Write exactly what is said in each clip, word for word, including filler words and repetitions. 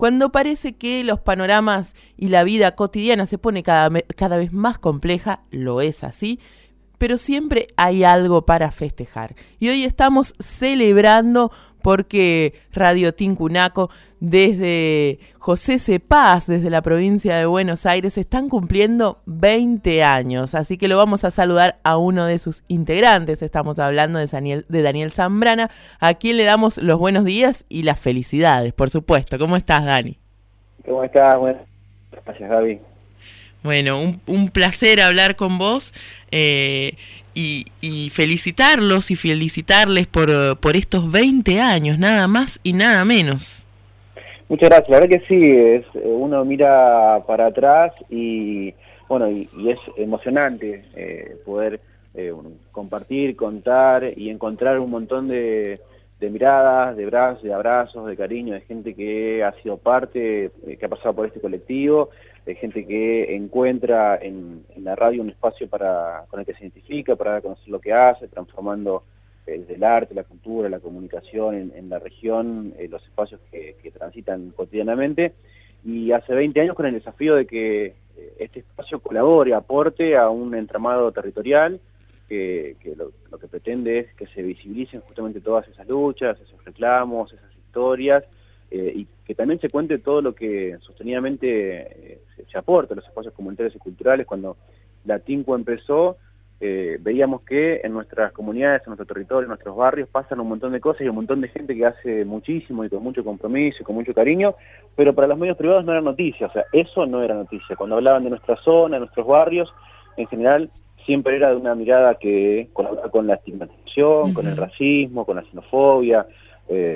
Cuando parece que los panoramas y la vida cotidiana se pone cada, cada vez más compleja, lo es así, pero siempre hay algo para festejar. Y hoy estamos celebrando porque Radio Tincunaco, desde José Cepaz, desde la provincia de Buenos Aires, están cumpliendo veinte años. Así que lo vamos a saludar a uno de sus integrantes. Estamos hablando de Daniel, de Daniel Zambrana, a quien le damos los buenos días y las felicidades, por supuesto. ¿Cómo estás, Dani? ¿Cómo estás? Bueno, gracias, Gaby. Bueno, un, un placer hablar con vos eh, y, y felicitarlos y felicitarles por, por estos veinte años, nada más y nada menos. Muchas gracias, la verdad que sí, es, uno mira para atrás y bueno, y, y es emocionante eh, poder eh, compartir, contar y encontrar un montón de, de miradas, de brazos, de abrazos, de cariño, de gente que ha sido parte, eh, que ha pasado por este colectivo, de gente que encuentra en, en la radio un espacio para con el que se identifica, para conocer lo que hace, transformando eh, desde el arte, la cultura, la comunicación en, en la región, eh, los espacios que, que transitan cotidianamente. Y hace veinte años con el desafío de que eh, este espacio colabore, aporte a un entramado territorial que, que lo, lo que pretende es que se visibilicen justamente todas esas luchas, esos reclamos, esas historias, Eh, y que también se cuente todo lo que sostenidamente eh, se, se aporta a los espacios comunitarios y culturales. Cuando la Tincu empezó, eh, veíamos que en nuestras comunidades, en nuestro territorio, en nuestros barrios, pasan un montón de cosas y un montón de gente que hace muchísimo y con mucho compromiso y con mucho cariño, pero para los medios privados no era noticia, o sea, eso no era noticia. Cuando hablaban de nuestra zona, de nuestros barrios, en general siempre era de una mirada que colabora con la estigmatización, uh-huh. con el racismo, con la xenofobia, eh,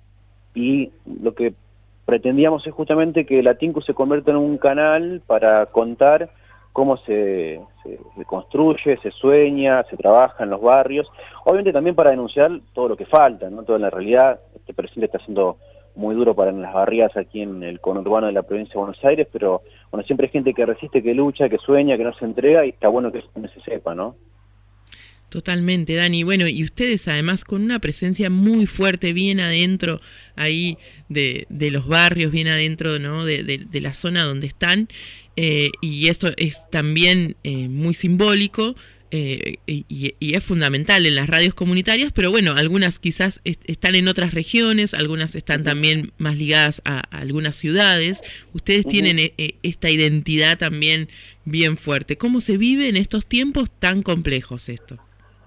y lo que pretendíamos es justamente que la Tincu se convierta en un canal para contar cómo se, se, se construye, se sueña, se trabaja en los barrios, obviamente también para denunciar todo lo que falta, ¿no? Toda la realidad. Este presente está siendo muy duro para las barriadas aquí en el conurbano de la provincia de Buenos Aires, pero bueno, siempre hay gente que resiste, que lucha, que sueña, que no se entrega, y está bueno que eso también se sepa, ¿no? Totalmente, Dani. Bueno, y ustedes además con una presencia muy fuerte, bien adentro ahí de, de los barrios, bien adentro, ¿no? de, de, de la zona donde están, eh, y esto es también eh, muy simbólico, eh, y, y es fundamental en las radios comunitarias, pero bueno, algunas quizás est están en otras regiones, algunas están uh-huh. también más ligadas a, a algunas ciudades. Ustedes uh-huh. tienen eh, esta identidad también bien fuerte. ¿Cómo se vive en estos tiempos tan complejos esto?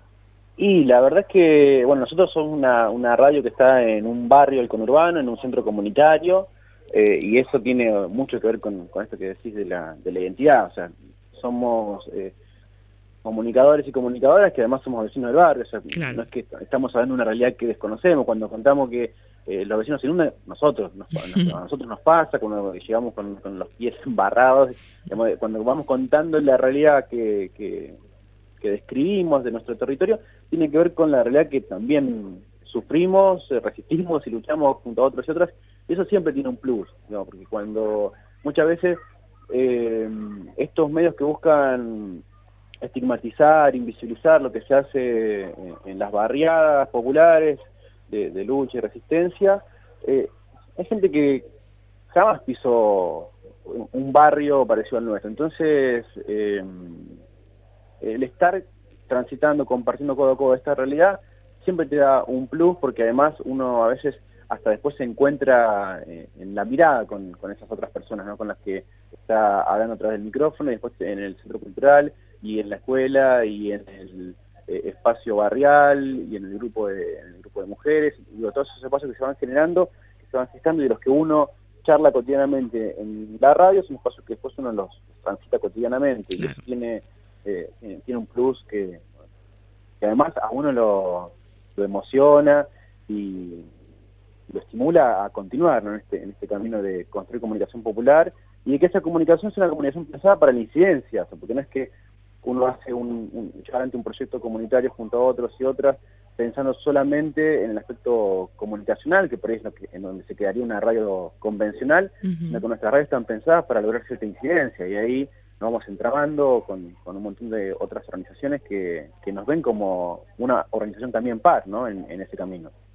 Y la verdad es que, bueno, nosotros somos una, una radio que está en un barrio del conurbano, en un centro comunitario, eh, y eso tiene mucho que ver con, con esto que decís de la, de la identidad. O sea, somos eh, comunicadores y comunicadoras que además somos vecinos del barrio. O sea, claro. No es que estamos hablando de una realidad que desconocemos. Cuando contamos que eh, los vecinos se inundan, nosotros, nos, a nosotros nos pasa, cuando llegamos con, con los pies embarrados, digamos, cuando vamos contando la realidad que... que que describimos de nuestro territorio, tiene que ver con la realidad que también sufrimos, resistimos y luchamos junto a otros y otras, y eso siempre tiene un plus, ¿no? Porque cuando muchas veces eh, estos medios que buscan estigmatizar, invisibilizar lo que se hace en, en las barriadas populares de, de lucha y resistencia, eh, hay gente que jamás pisó un barrio parecido al nuestro. Entonces, eh, el estar transitando, compartiendo codo a codo esta realidad, siempre te da un plus, porque además uno a veces hasta después se encuentra eh, en la mirada con, con esas otras personas, ¿no? Con las que está hablando a través del micrófono, y después en el centro cultural, y en la escuela, y en el eh, espacio barrial, y en el grupo de, en el grupo de mujeres, y digo, todos esos espacios que se van generando, que se van gestando, y de los que uno charla cotidianamente en la radio, son espacios que después uno los transita cotidianamente, claro. Y eso tiene... Eh, tiene un plus que, que además a uno lo, lo emociona y lo estimula a continuar, ¿no? en, este, en este camino de construir comunicación popular, y de que esa comunicación sea una comunicación pensada para la incidencia, o sea, porque no es que uno hace un, un, llevar ante un proyecto comunitario junto a otros y otras pensando solamente en el aspecto comunicacional, que por ahí es lo que, en donde se quedaría una radio convencional, uh-huh. sino que nuestras radios están pensadas para lograr cierta incidencia, y ahí nos vamos entramando con, con un montón de otras organizaciones que, que nos ven como una organización también par, ¿no? en, en ese camino.